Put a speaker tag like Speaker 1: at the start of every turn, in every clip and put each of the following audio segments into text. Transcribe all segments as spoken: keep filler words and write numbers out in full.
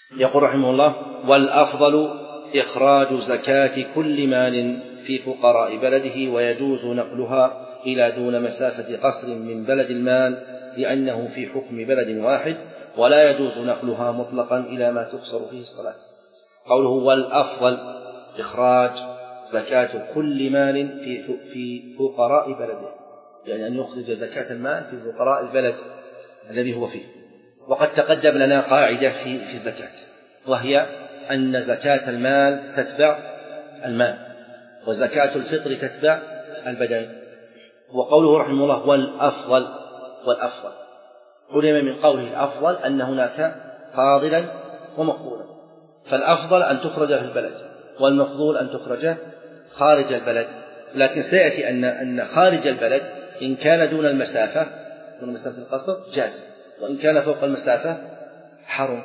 Speaker 1: يقول رحمه الله: والأفضل إخراج زكاة كل مال في فقراء بلده، ويجوز نقلها إلى دون مسافة قصر من بلد المال لأنه في حكم بلد واحد، ولا يجوز نقلها مطلقا إلى ما تقصر فيه الصلاة. قوله والأفضل إخراج زكاة كل مال في فقراء بلده، يعني أن يخرج زكاة المال في فقراء البلد الذي هو فيه. وقد تقدم لنا قاعدة في في الزكاة، وهي أن زكاة المال تتبع المال، وزكاة الفطر تتبع البدن. وقوله رحمه الله والأفضل، والأفضل علم من قوله الأفضل أن هناك فاضلا ومفضولا، فالأفضل أن تخرج في البلد، والمفضول أن تخرج خارج البلد. لكن سيأتي أن أن خارج البلد إن كان دون المسافة، دون مسافة القصر جاز، وإن كان فوق المسافة حرم.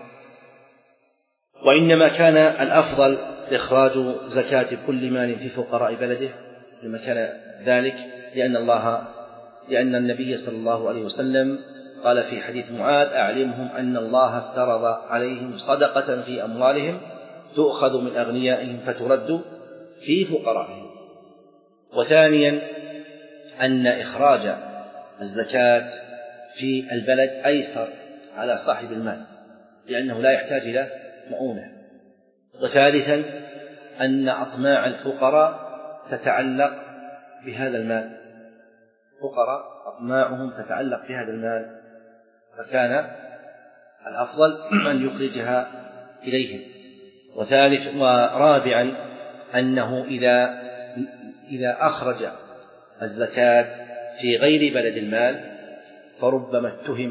Speaker 1: وإنما كان الأفضل إخراج زكاة كل مال في فقراء بلده، لما كان ذلك لأن الله لأن النبي صلى الله عليه وسلم قال في حديث معاذ: أعلمهم أن الله افترض عليهم صدقة في أموالهم تؤخذ من أغنيائهم فترد في فقرائهم. وثانيا أن إخراج الزكاة في البلد أيسر على صاحب المال، لأنه لا يحتاج إلى مؤونة. وثالثا أن أطماع الفقراء تتعلق بهذا المال، فقراء أطماعهم تتعلق بهذا المال، فكان الأفضل أن يخرجها إليهم. وثالث ورابعا أنه إذا إذا أخرج الزكاة في غير بلد المال فربما اتهم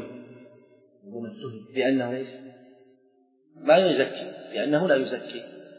Speaker 1: بأنه ليس ما يزكي، لأنه لا يزكي.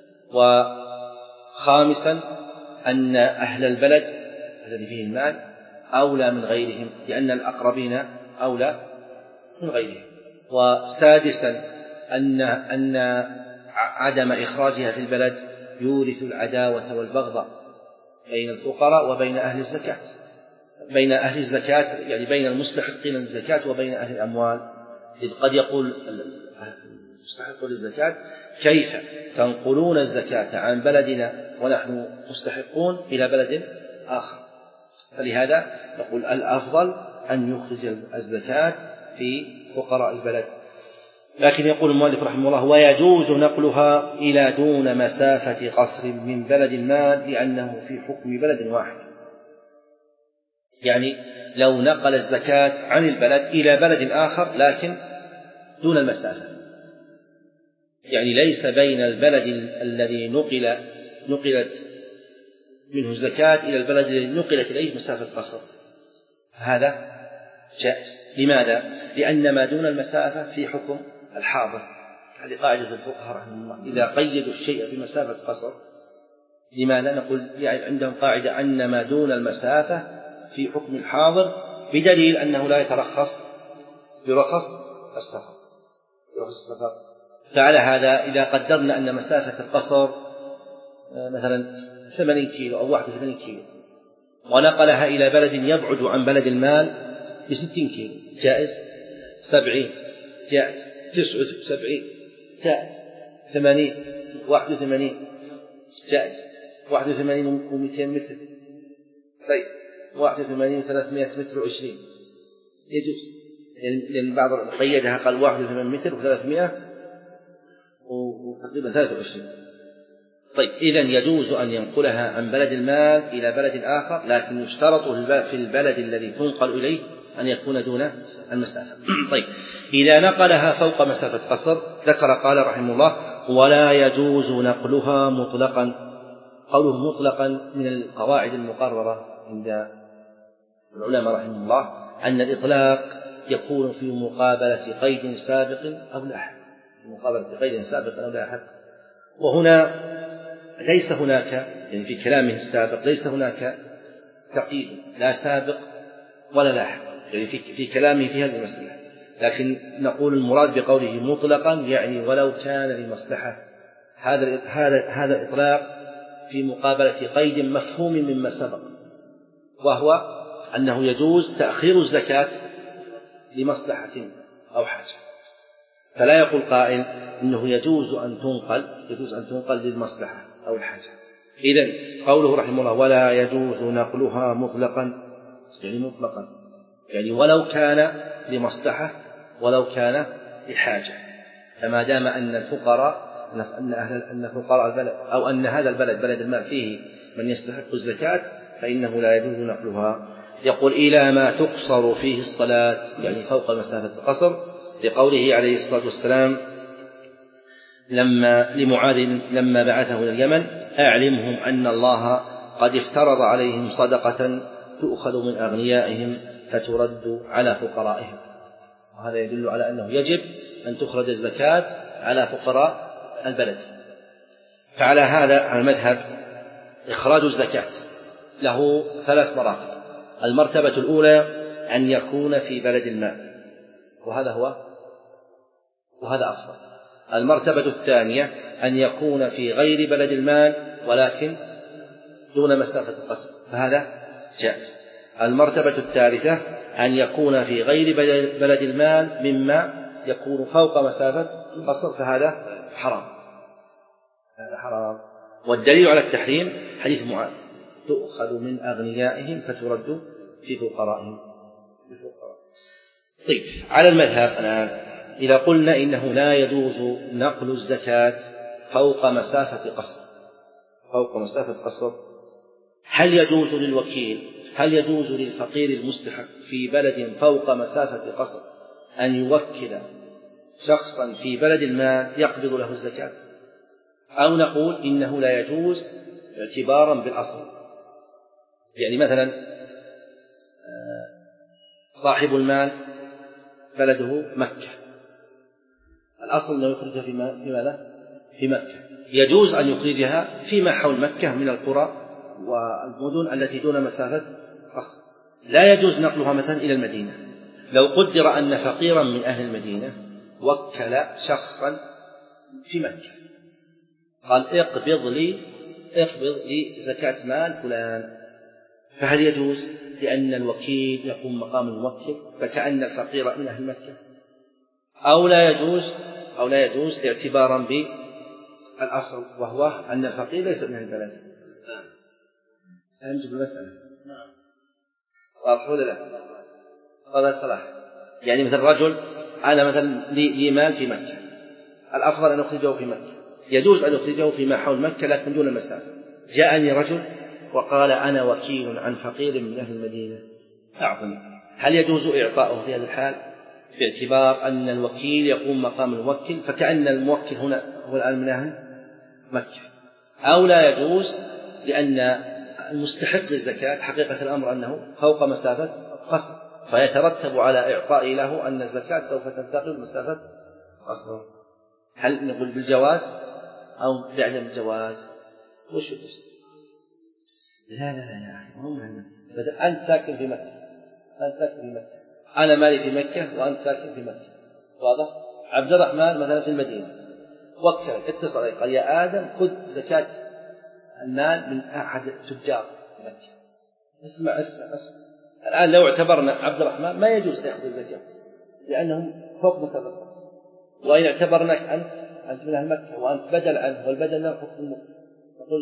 Speaker 1: وخامسا أن أهل البلد الذي فيه المال أولى من غيرهم، لأن الأقربين أولى من غيرهم. وسادسا أن أن عدم إخراجها في البلد يورث العداوة والبغضاء بين الفقراء وبين أهل الزكاة، بين أهل الزكاة يعني بين المستحقين للزكاة وبين أهل الأموال. إذ قد يقول المستحق للزكاة: كيف تنقلون الزكاة عن بلدنا ونحن مستحقون إلى بلد آخر؟ فلهذا نقول الأفضل أن يخرج الزكاة في فقراء البلد. لكن يقول المؤلف رحمه الله: ويجوز نقلها إلى دون مسافة قصر من بلد المال لأنه في حكم بلد واحد. يعني لو نقل الزكاة عن البلد إلى بلد آخر لكن دون المسافة، يعني ليس بين البلد الذي نقل نقلت منه الزكاة إلى البلد الذي نقلت إليه مسافة قصر، هذا جائز. لماذا؟ لأن ما دون المسافة في حكم الحاضر. هذه قاعدة الفقهاء رحمه الله: إذا قيدوا الشيء بمسافة قصر، لماذا؟ نقول يعني عندهم قاعدة أن ما دون المسافة في حكم الحاضر، بدليل أنه لا يترخص برخص السفر. فعلى هذا إذا قدرنا أن مسافة القصر مثلا ثمانين كيلو أو واحد وثمانين كيلو، ونقلها إلى بلد يبعد عن بلد المال بستين كيلو، جائز. سبعين جائز. تسعة وسبعين جائز. ثمانين واحد وثمانين جائز. واحد وثمانين ومئتين متر، طيب واحد وثمانين وثلاثمائة متر وعشرين يجوز، لأن بعض قيدها قال واحد وثمانين متر وثلاثمائة وتقريبا ثلاثة وعشرين. طيب إذن يجوز أن ينقلها عن بلد المال إلى بلد آخر، لكن يشترط في البلد الذي تنقل إليه أن يكون دون المسافة. طيب إذا نقلها فوق مسافة قصر، ذكر قال رحمه الله: ولا يجوز نقلها مطلقا. قوله مطلقا من القواعد المقررة عند العلماء رحمه الله أن الإطلاق يكون في مقابلة قيد سابق أو لاحق، في مقابلة قيد سابق أو لاحق. وهنا ليس هناك يعني في كلامه السابق ليس هناك تقييد لا سابق ولا لاحق، يعني في في كلامه في هذه المسألة. لكن نقول المراد بقوله مطلقا يعني ولو كان لمصلحة. هذا هذا هذا الإطلاق في مقابلة قيد مفهوم مما سبق، وهو أنه يجوز تأخير الزكاة لمصلحة أو حاجة. فلا يقول قائل إنه يجوز أن تنقل يجوز أن تنقل للمصلحة أو الحاجة. إذن قوله رحمه الله ولا يجوز نقلها مطلقا، يعني مطلقا يعني ولو كان لمصلحة ولو كان لحاجة، فما دام أن الفقراء أن أهل أن فقراء البلد أو أن هذا البلد بلد المال فيه من يستحق الزكاة فإنه لا يجوز نقلها. يقول إلى ما تقصر فيه الصلاة، يعني فوق مسافة القصر، لقوله عليه الصلاة والسلام لما لمعاذ لما بعثه إلى اليمن أعلمهم أن الله قد افترض عليهم صدقة تؤخذ من أغنيائهم فترد على فقرائهم. وهذا يدل على أنه يجب أن تخرج الزكاة على فقراء البلد. فعلى هذا المذهب إخراج الزكاة له ثلاث مراتب. المرتبة الأولى أن يكون في بلد المال، وهذا هو وهذا أفضل. المرتبة الثانية أن يكون في غير بلد المال ولكن دون مسافة القصر، فهذا جائز. المرتبة الثالثة أن يكون في غير بلد المال مما يكون فوق مسافة القصر، فهذا حرام هذا حرام. والدليل على التحريم حديث معاذ تؤخذ من أغنيائهم فترد في فقرائهم. طيب، على المذهب الآن إذا قلنا إنه لا يجوز نقل الزكاة فوق مسافة قصر فوق مسافة قصر هل يجوز للوكيل هل يجوز للفقير المستحق في بلد فوق مسافة قصر أن يوكل شخصا في بلد ما يقبض له الزكاة، أو نقول إنه لا يجوز اعتبارا بالأصل؟ يعني مثلا صاحب المال بلده مكة، الأصل أنه يخرجها في ماذا؟ في مكة. يجوز أن يخرجها فيما حول مكة من القرى والمدن التي دون مسافة قصر. لا يجوز نقلها مثلا إلى المدينة. لو قدر أن فقيرا من أهل المدينة وكل شخصا في مكة قال اقبض لي اقبض لي زكاة مال فلان، فهل يجوز؟ لأن الوكيل يقوم مقام الموكل فكأن الفقير من أهل مكة، أو لا يجوز أو لا يجوز اعتبارا بالأصل وهو أن الفقير ليس من البلد. أنجب المسألة واضح ولا لا؟ هذا صلاح. يعني مثل رجل أنا مثلا لي مال في مكة، الأفضل أن أخرجه في مكة، يجوز أن أخرجه فيما حول مكة لكن دون مسافة. جاءني رجل وقال أنا وكيل عن فقير من أهل المدينة أعطني، هل يجوز إعطاؤه في هذا الحال باعتبار أن الوكيل يقوم مقام الموكل فكأن الموكل هنا هو الآن من أهل مكة، أو لا يجوز لأن المستحق للزكاة حقيقة الأمر أنه فوق مسافة قصر فيترتب على إعطائه له أن الزكاة سوف تنتقل مسافة قصر؟ هل نقول بالجواز أو بعدم الجواز؟ وش التفسير؟ لا لا لا يا أخي، هم بدأ أنت ساكن في مكة أنت ساكن في مكة أنا مالي في مكة وأنت ساكن في مكة، واضح؟ عبد الرحمن مثلا في المدينة وكل اتصل عليه قال يا آدم خذ زكاة المال من أحد تجار مكة. اسمع اسمع اسمع الآن لو اعتبرنا عبد الرحمن ما يجوز أن يأخذ الزكاة لأنهم فوق مسافة القصر، وإن اعتبرناك أنت أنت من أهل مكة وأنت بدل عنه والبدل له حكم نقول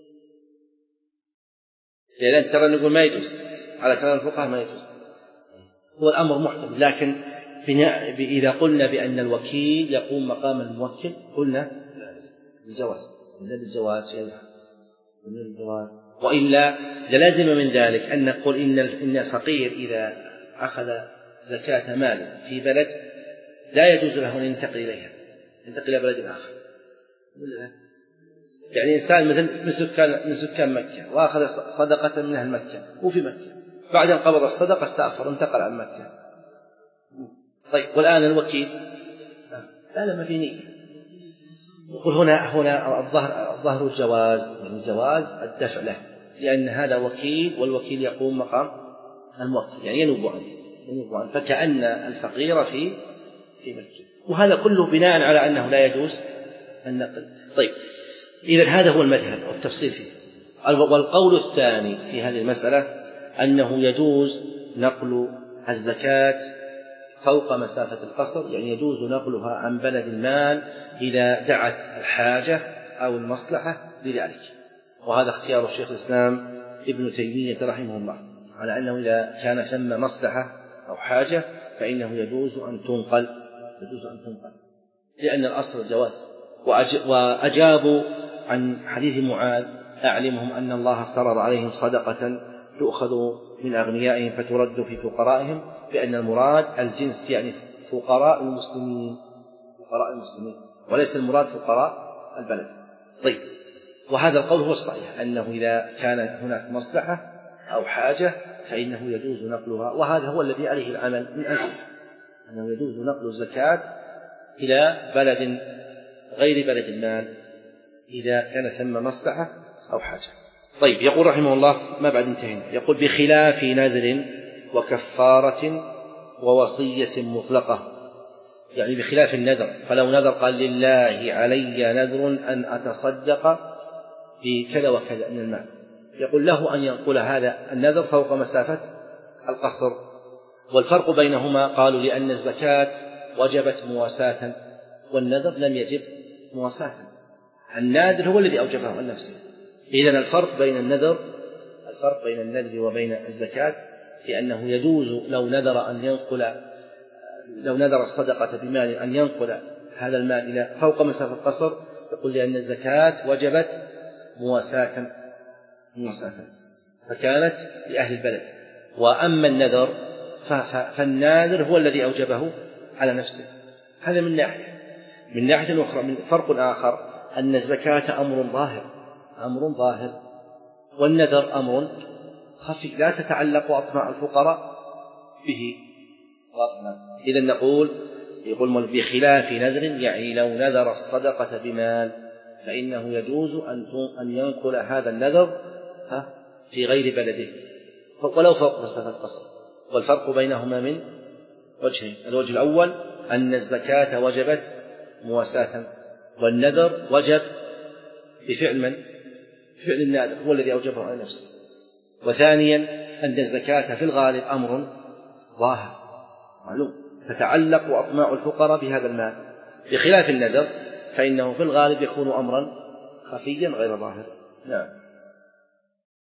Speaker 1: لأن ترى نقول ما يجوز على كلام الفقهاء ما يجوز. هو الأمر محتمل، لكن إذا قلنا بأن الوكيل يقوم مقام الموكل قلنا بالجواز قلنا بالجواز قلنا بالجواز وإلا لازم من ذلك أن نقول إن إن الفقير إذا أخذ زكاة مال في بلد لا يجوز له أن ينتقل إليها ينتقل إلى بلد آخر. يعني إنسان مثل من سكان من سكان مكة وأخذ صدقة من أهل مكة وفي مكة، بعد أن قبض الصدقة سافر وانتقل عن مكة. طيب والآن الوكيل لا لا ما في نية. يقول هنا هنا الظهر الظهر الجواز، يعني جواز الدفع له لأن هذا وكيل والوكيل يقوم مقام الموكل، يعني ينوب عنه ينوب عنه فكأن الفقير في في مكة، وهذا كله بناء على أنه لا يجوز النقل. طيب إذا هذا هو المذهب والتفصيل فيه. والقول الثاني في هذه المسألة أنه يجوز نقل الزكاة فوق مسافة القصر، يعني يجوز نقلها عن بلد المال إذا دعت الحاجة أو المصلحة لذلك. وهذا اختيار الشيخ الإسلام ابن تيمية رحمه الله، على أنه إذا كان ثم مصلحة أو حاجة فإنه يجوز أن تنقل يجوز أن تنقل لأن الأصل الجواز. وأجابوا عن حديث معاذ: أعلمهم أن الله افترض عليهم صدقة تؤخذ من أغنيائهم فترد في فقرائهم، بأن المراد الجنس، يعني فقراء المسلمين فقراء المسلمين وليس المراد فقراء البلد. طيب، وهذا القول هو الصحيح، أنه إذا كان هناك مصلحة أو حاجة فإنه يجوز نقلها، وهذا هو الذي عليه العمل من أجل أنه يجوز نقل الزكاة إلى بلد غير بلد المال إذا كان ثم مصلحة أو حاجة. طيب، يقول رحمه الله ما بعد انتهينا، يقول: بخلاف نذر وكفارة ووصية مطلقة، يعني بخلاف النذر، فلو نذر قال: لله علي نذر أن أتصدق بكذا وكذا من المال، يقول له أن ينقل هذا النذر فوق مسافة القصر. والفرق بينهما قالوا لأن الزكاة وجبت مواساة والنذر لم يجب مواساة، الناذر هو الذي أوجبه عن نفسه. إذن الفرق بين النذر الفرق بين النذر وبين الزكاة في أنه يجوز لو نذر أن ينقل لو نذر الصدقة بمال أن ينقل هذا المال إلى فوق مسافة القصر، يقول لأن الزكاة وجبت مواساة مواساة فكانت لأهل البلد. وأما النذر فالناذر هو الذي أوجبه على نفسه. هذا من ناحية. من ناحية أخرى، من فرق آخر، أن الزكاة أمر ظاهر أمر ظاهر والنذر أمر خفي لا تتعلق أطماع الفقراء به. إذن نقول يقول بخلاف نذر، يعني لو نذر الصدقة بمال فإنه يجوز أن ينقل هذا النذر في غير بلده ولو فوق مسافة القصر. والفرق بينهما من وجهين: الوجه الأول أن الزكاة وجبت مواساة والنذر وجب بفعل من؟ بفعل الناذر هو الذي أوجبه على نفسه. وثانيا أن الزكاة في الغالب أمر ظاهر معلوم تتعلق أطماع الفقراء بهذا المال، بخلاف النذر فإنه في الغالب يكون أمرا خفيا غير ظاهر. نعم.